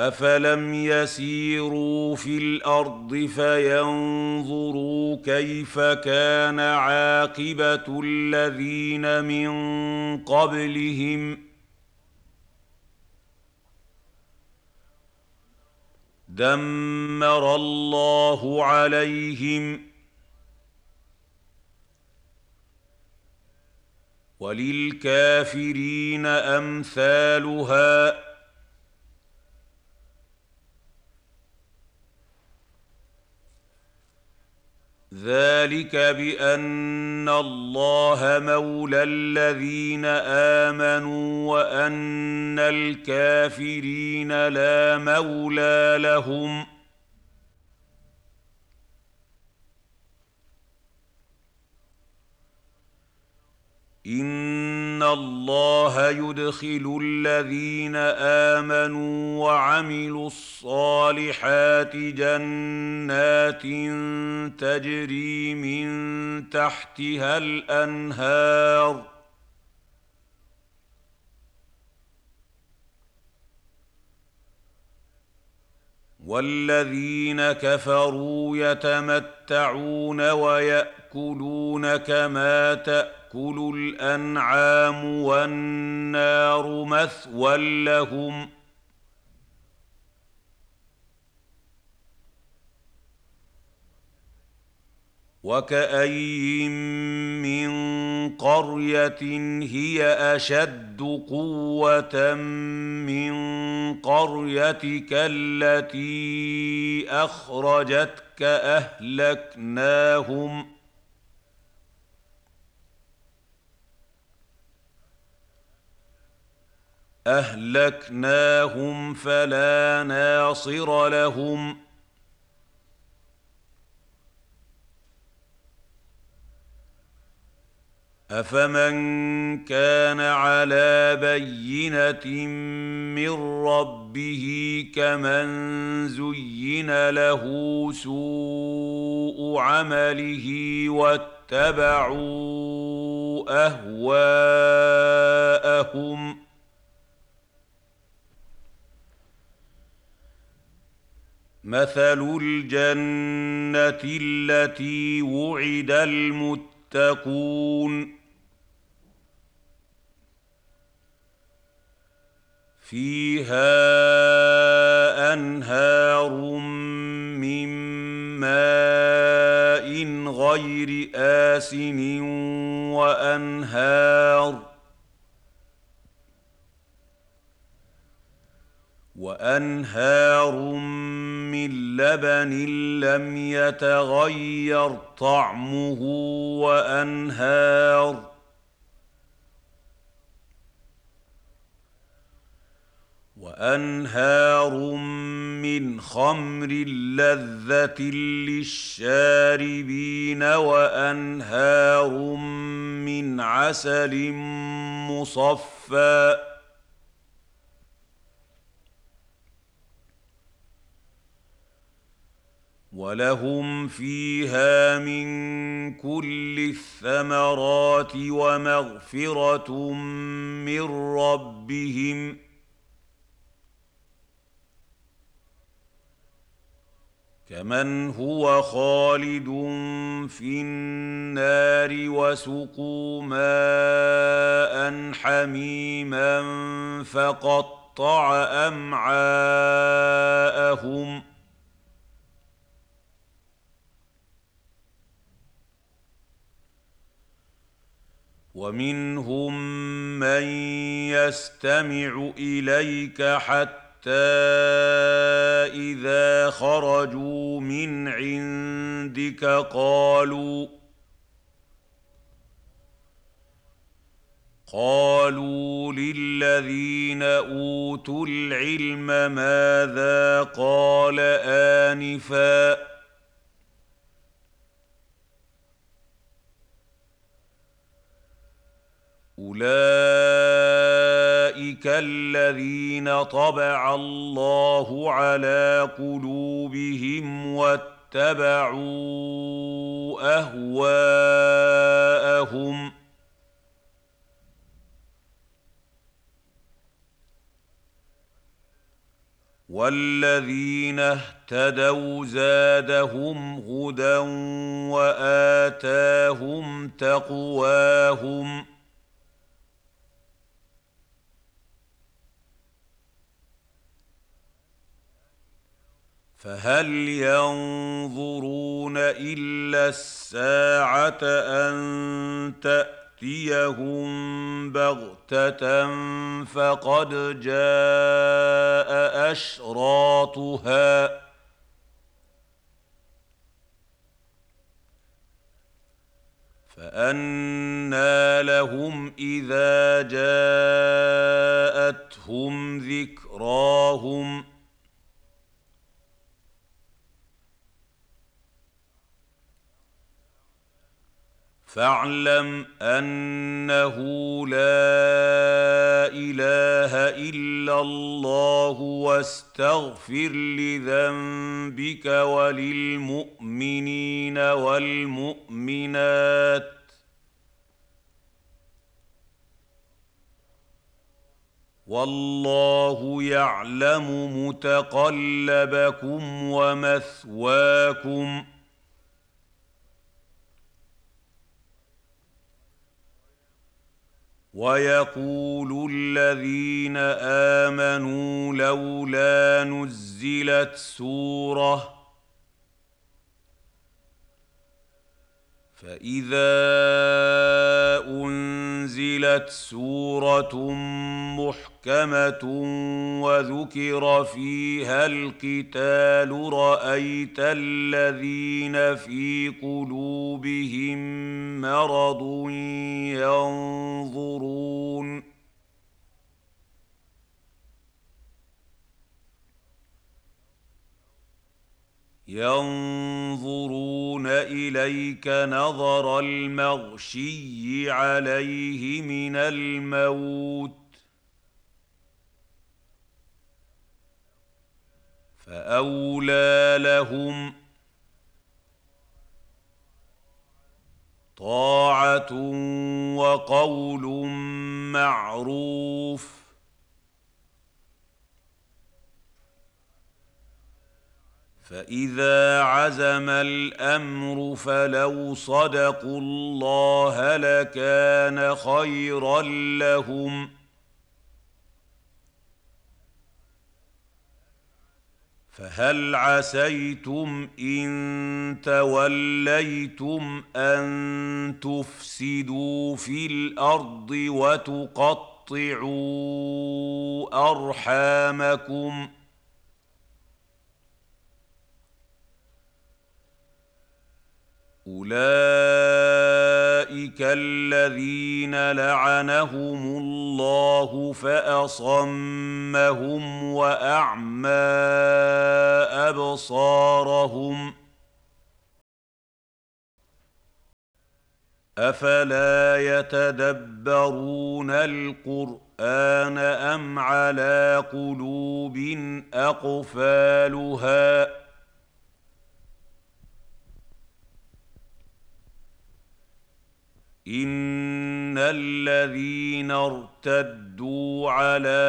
أفلم يسيروا في الأرض فينظروا كيف كان عاقبة الذين من قبلهم دمر الله عليهم وللكافرين أمثالها ذلك بأن الله مولى الذين آمنوا وأن الكافرين لا مولى لهم إن الله يدخل الذين آمنوا وعملوا الصالحات جنات تجري من تحتها الأنهار والذين كفروا يتمتعون ويأكلون كما تأكل الأنعام والنار مثوى لهم وكأين من قرية هي أشد قوة من قريتك التي أخرجتك أهلكناهم فلا ناصر لهم أفمن كان على بينة من ربه كمن زين له سوء عمله واتبعوا أهواءهم مثل الجنة التي وعد المتقون فيها أنهار من ماء غير آسن وأنهار من لبن لم يتغير طعمه وأنهار من خمر لذة للشاربين وأنهار من عسل مصفى ولهم فيها من كل الثمرات ومغفرة من ربهم كمن هو خالد في النار وسقوا ماء حميما فقطع أمعاءهم ومنهم من يستمع إليك حتى إذا خرجوا من عندك قالوا للذين أوتوا العلم ماذا قال آنفا أولئك الذين طبع الله على قلوبهم واتبعوا أهواءهم والذين اهتدوا زادهم هدى وآتاهم تقواهم فهل ينظرون إلا الساعة أن تأتيهم بغتة فقد جاء أشراطها فأنى لهم إذا جاءتهم ذكراهم فاعلم أنه لا إله إلا الله واستغفر لذنبك وللمؤمنين والمؤمنات والله يعلم متقلبكم ومثواكم ويقول الذين آمنوا لولا نزلت سورة فإذا أنزلت سورة محكمة وذكر فيها القتال رأيت الذين في قلوبهم مرض ينظرون إليك نظر المغشي عليه من الموت فأولى لهم طاعة وقول معروف فإذا عزم الأمر فلو صدقوا الله لكان خيرا لهم فهل عسيتم إن توليتم أن تفسدوا في الأرض وتقطعوا أرحامكم أولئك الذين لعنهم الله فأصمهم وأعمى أبصارهم أفلا يتدبرون القرآن أم على قلوب أقفالها إن الذين ارتدوا على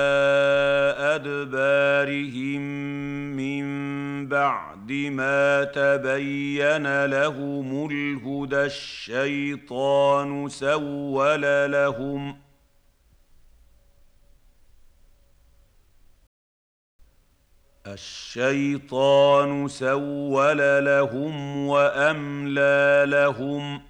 أدبارهم من بعد ما تبين لهم الهدى الشيطان سول لهم وأملى لهم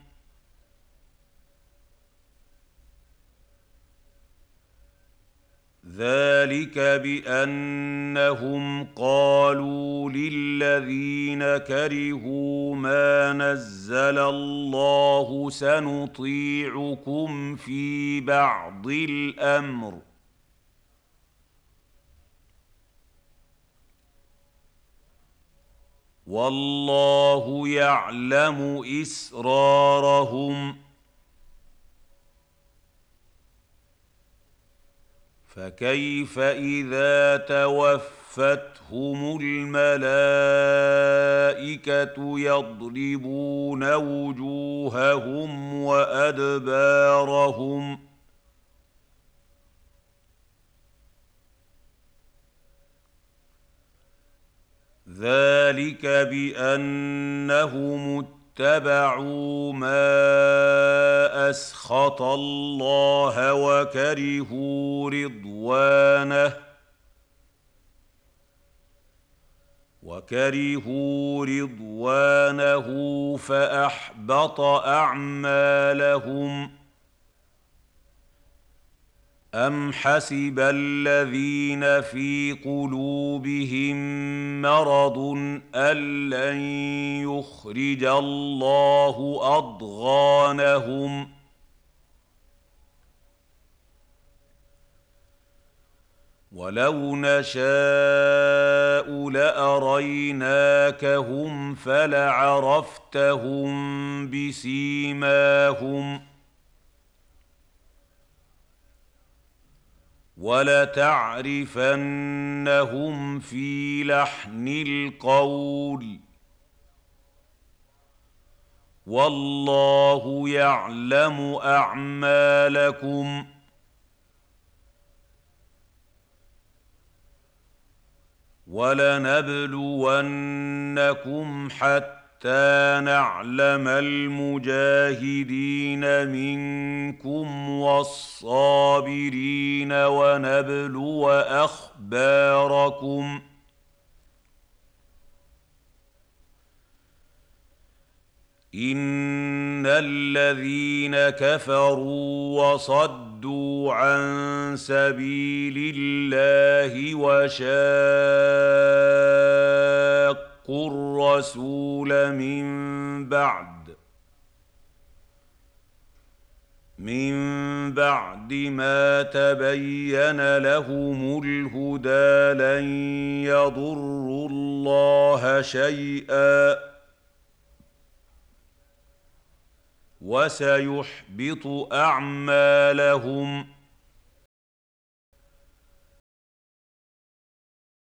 ذلك بأنهم قالوا للذين كرهوا ما نزل الله سنطيعكم في بعض الأمر والله يعلم إسرارهم فكيف إذا توفتهم الملائكة يضربون وجوههم وأدبارهم ذلك بانهم اتبعوا ما اسخط الله وكرهوا رضوانه فاحبط اعمالهم. أم حسب الذين في قلوبهم مرض أن لن يخرج الله أضغانهم ولو نشاء لأريناكهم فلعرفتهم بسيماهم ولتعرفنهم في لحن القول والله يعلم أعمالكم ولنبلونكم حتى نعلم المجاهدين منكم والصابرين ونبلو أخباركم. إن الذين كفروا وصدوا عن سبيل الله وشاقوا الرسول من بعد ما تبين لهم الهدى لن يضروا الله شيئا وسيحبط أعمالهم.